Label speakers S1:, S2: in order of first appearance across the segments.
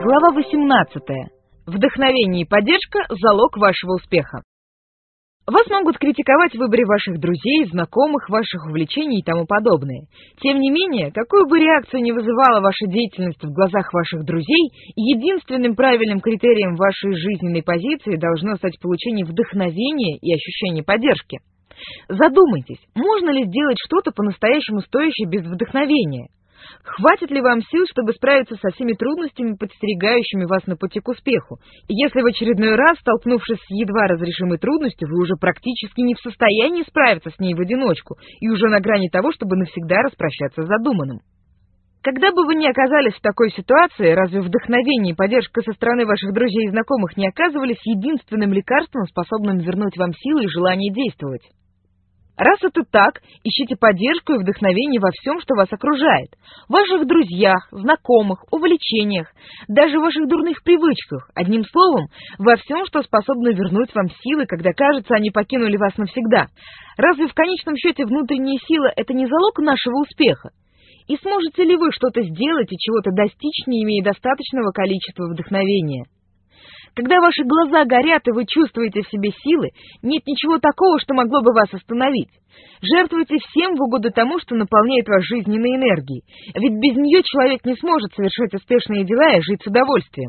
S1: Глава 18. Вдохновение и поддержка – залог вашего успеха. Вас могут критиковать в выборе ваших друзей, знакомых, ваших увлечений и тому подобное. Тем не менее, какую бы реакцию ни вызывала ваша деятельность в глазах ваших друзей, единственным правильным критерием вашей жизненной позиции должно стать получение вдохновения и ощущение поддержки. Задумайтесь, можно ли сделать что-то по-настоящему стоящее без вдохновения? Хватит ли вам сил, чтобы справиться со всеми трудностями, подстерегающими вас на пути к успеху? Если в очередной раз, столкнувшись с едва разрешимой трудностью, вы уже практически не в состоянии справиться с ней в одиночку и уже на грани того, чтобы навсегда распрощаться с задуманным? Когда бы вы ни оказались в такой ситуации, разве вдохновение и поддержка со стороны ваших друзей и знакомых не оказывались единственным лекарством, способным вернуть вам силы и желание действовать? Раз это так, ищите поддержку и вдохновение во всем, что вас окружает. В ваших друзьях, знакомых, увлечениях, даже в ваших дурных привычках. Одним словом, во всем, что способно вернуть вам силы, когда, кажется, они покинули вас навсегда. Разве в конечном счете внутренняя сила – это не залог нашего успеха? И сможете ли вы что-то сделать и чего-то достичь, не имея достаточного количества вдохновения? Когда ваши глаза горят и вы чувствуете в себе силы, нет ничего такого, что могло бы вас остановить. Жертвуйте всем в угоду тому, что наполняет вас жизненной энергией, ведь без нее человек не сможет совершать успешные дела и жить с удовольствием.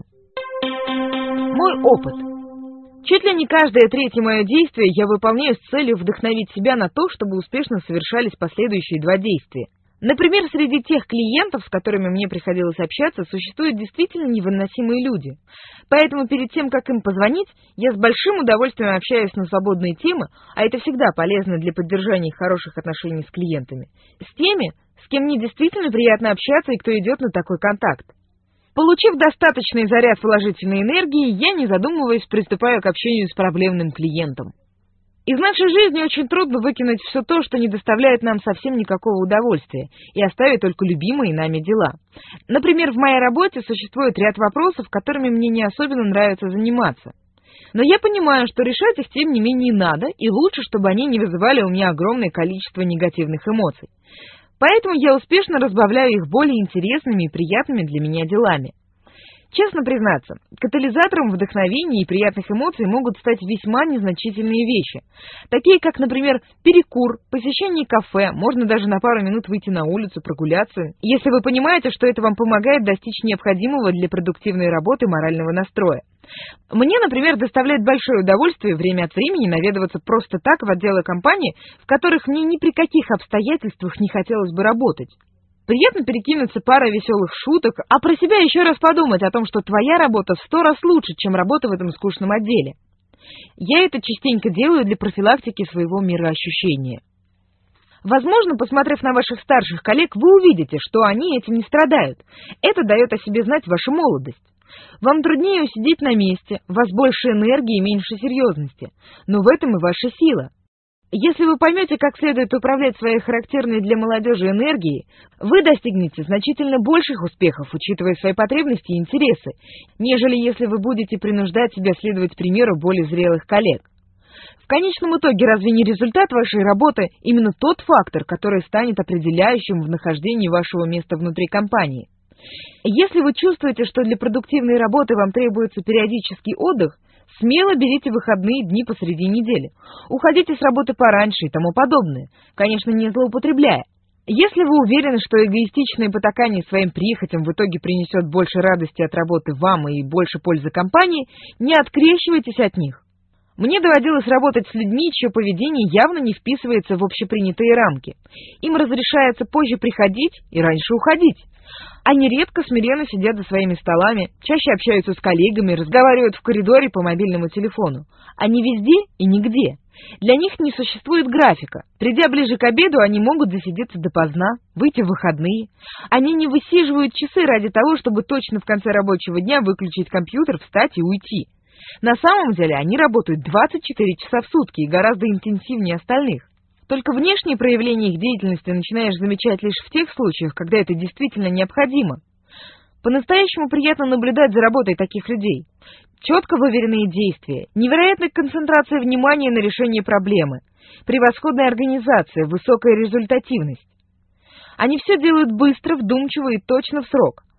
S1: Мой опыт. Чуть ли не каждое третье мое действие я выполняю с целью вдохновить себя на то, чтобы успешно совершались последующие два действия. Например, среди тех клиентов, с которыми мне приходилось общаться, существуют действительно невыносимые люди. Поэтому перед тем, как им позвонить, я с большим удовольствием общаюсь на свободные темы, а это всегда полезно для поддержания хороших отношений с клиентами, с теми, с кем мне действительно приятно общаться и кто идет на такой контакт. Получив достаточный заряд положительной энергии, я, не задумываясь, приступаю к общению с проблемным клиентом. Из нашей жизни очень трудно выкинуть все то, что не доставляет нам совсем никакого удовольствия, и оставить только любимые нами дела. Например, в моей работе существует ряд вопросов, которыми мне не особенно нравится заниматься. Но я понимаю, что решать их тем не менее надо, и лучше, чтобы они не вызывали у меня огромное количество негативных эмоций. Поэтому я успешно разбавляю их более интересными и приятными для меня делами. Честно признаться, катализатором вдохновения и приятных эмоций могут стать весьма незначительные вещи, такие как, например, перекур, посещение кафе, можно даже на пару минут выйти на улицу, прогуляться, если вы понимаете, что это вам помогает достичь необходимого для продуктивной работы морального настроя. Мне, например, доставляет большое удовольствие время от времени наведываться просто так в отделы компании, в которых мне ни при каких обстоятельствах не хотелось бы работать. Приятно перекинуться парой веселых шуток, а про себя еще раз подумать о том, что твоя работа в 100 раз лучше, чем работа в этом скучном отделе. Я это частенько делаю для профилактики своего мироощущения. Возможно, посмотрев на ваших старших коллег, вы увидите, что они этим не страдают. Это дает о себе знать ваша молодость. Вам труднее усидеть на месте, у вас больше энергии и меньше серьезности, но в этом и ваша сила. Если вы поймете, как следует управлять своей характерной для молодежи энергией, вы достигнете значительно больших успехов, учитывая свои потребности и интересы, нежели если вы будете принуждать себя следовать примеру более зрелых коллег. В конечном итоге, разве не результат вашей работы именно тот фактор, который станет определяющим в нахождении вашего места внутри компании? Если вы чувствуете, что для продуктивной работы вам требуется периодический отдых, смело берите выходные дни посреди недели, уходите с работы пораньше и тому подобное, конечно, не злоупотребляя. Если вы уверены, что эгоистичное потакание своим прихотям в итоге принесет больше радости от работы вам и больше пользы компании, не открещивайтесь от них. Мне доводилось работать с людьми, чье поведение явно не вписывается в общепринятые рамки. Им разрешается позже приходить и раньше уходить. Они редко смиренно сидят за своими столами, чаще общаются с коллегами, разговаривают в коридоре по мобильному телефону. Они везде и нигде. Для них не существует графика. Придя ближе к обеду, они могут засидеться допоздна, выйти в выходные. Они не высиживают часы ради того, чтобы точно в конце рабочего дня выключить компьютер, встать и уйти. На самом деле они работают 24 часа в сутки и гораздо интенсивнее остальных. Только внешние проявления их деятельности начинаешь замечать лишь в тех случаях, когда это действительно необходимо. По-настоящему приятно наблюдать за работой таких людей. Четко выверенные действия, невероятная концентрация внимания на решении проблемы, превосходная организация, высокая результативность. Они все делают быстро, вдумчиво и точно в срок.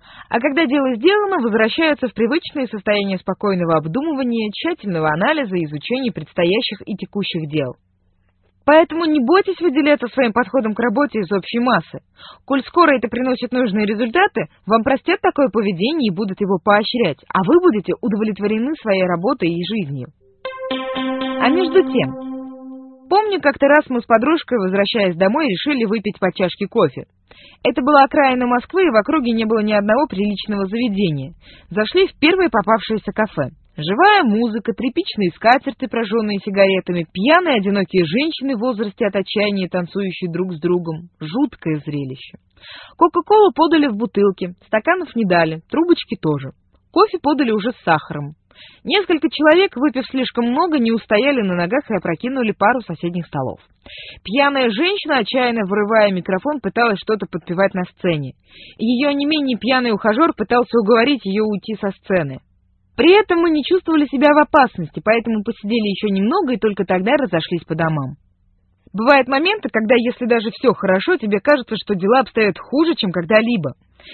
S1: А когда дело сделано, возвращаются в привычное состояние спокойного обдумывания, тщательного анализа и изучения предстоящих и текущих дел. Поэтому не бойтесь выделяться своим подходом к работе из общей массы. Коль скоро это приносит нужные результаты, вам простят такое поведение и будут его поощрять, а вы будете удовлетворены своей работой и жизнью. А между тем, помню, как-то раз мы с подружкой, возвращаясь домой, решили выпить по чашке кофе. Это была окраина Москвы, и в округе не было ни одного приличного заведения. Зашли в первое попавшееся кафе. Живая музыка, тряпичные скатерти, прожженные сигаретами, пьяные одинокие женщины в возрасте от отчаяния, танцующие друг с другом. Жуткое зрелище. Кока-колу подали в бутылке, стаканов не дали, трубочки тоже. Кофе подали уже с сахаром. Несколько человек, выпив слишком много, не устояли на ногах и опрокинули пару соседних столов. Пьяная женщина, отчаянно вырывая микрофон, пыталась что-то подпевать на сцене. Ее не менее пьяный ухажер пытался уговорить ее уйти со сцены. При этом мы не чувствовали себя в опасности, поэтому посидели еще немного и только тогда разошлись по домам. Бывают моменты, когда, если даже все хорошо, тебе кажется, что дела обстоят хуже, чем когда-либо.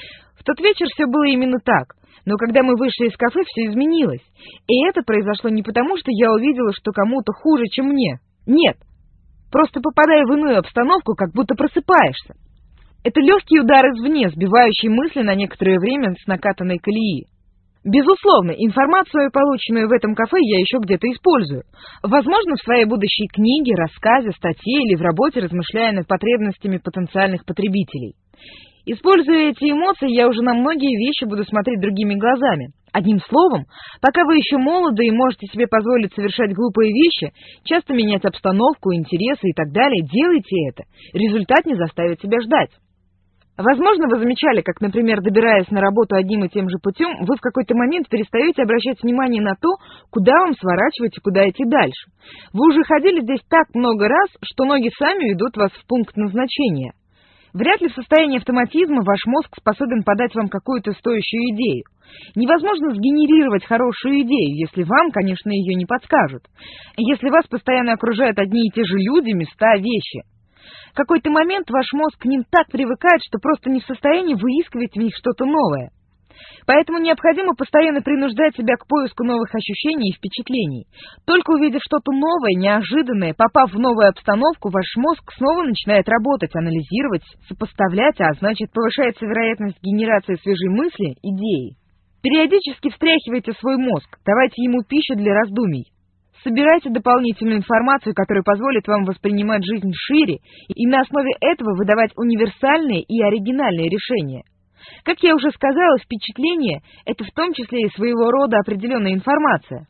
S1: В тот вечер все было именно так. Но когда мы вышли из кафе, все изменилось. И это произошло не потому, что я увидела, что кому-то хуже, чем мне. Нет. Просто попадая в иную обстановку, как будто просыпаешься. Это легкий удар извне, сбивающий мысли на некоторое время с накатанной колеи. Безусловно, информацию, полученную в этом кафе, я еще где-то использую. Возможно, в своей будущей книге, рассказе, статье или в работе, размышляя над потребностями потенциальных потребителей. Используя эти эмоции, я уже на многие вещи буду смотреть другими глазами. Одним словом, пока вы еще молоды и можете себе позволить совершать глупые вещи, часто менять обстановку, интересы и так далее, делайте это. Результат не заставит себя ждать. Возможно, вы замечали, как, например, добираясь на работу одним и тем же путем, вы в какой-то момент перестаете обращать внимание на то, куда вам сворачивать и куда идти дальше. Вы уже ходили здесь так много раз, что ноги сами ведут вас в пункт назначения. Вряд ли в состоянии автоматизма ваш мозг способен подать вам какую-то стоящую идею. Невозможно сгенерировать хорошую идею, если вам, конечно, ее не подскажут. Если вас постоянно окружают одни и те же люди, места, вещи. В какой-то момент ваш мозг к ним так привыкает, что просто не в состоянии выискивать в них что-то новое. Поэтому необходимо постоянно принуждать себя к поиску новых ощущений и впечатлений. Только увидев что-то новое, неожиданное, попав в новую обстановку, ваш мозг снова начинает работать, анализировать, сопоставлять, а значит повышается вероятность генерации свежей мысли, идеи. Периодически встряхивайте свой мозг, давайте ему пищу для раздумий. Собирайте дополнительную информацию, которая позволит вам воспринимать жизнь шире, и на основе этого выдавать универсальные и оригинальные решения. Как я уже сказала, впечатление – это в том числе и своего рода определенная информация.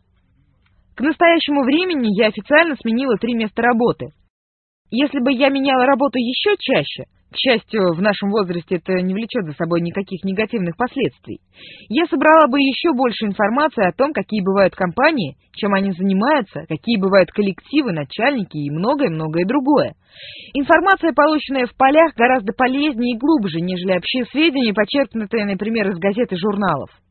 S1: К настоящему времени я официально сменила 3 места работы. Если бы я меняла работу еще чаще, к счастью, в нашем возрасте это не влечет за собой никаких негативных последствий, я собрала бы еще больше информации о том, какие бывают компании, чем они занимаются, какие бывают коллективы, начальники и многое-многое другое. Информация, полученная в полях, гораздо полезнее и глубже, нежели общие сведения, почерпнутые, например, из газет и журналов.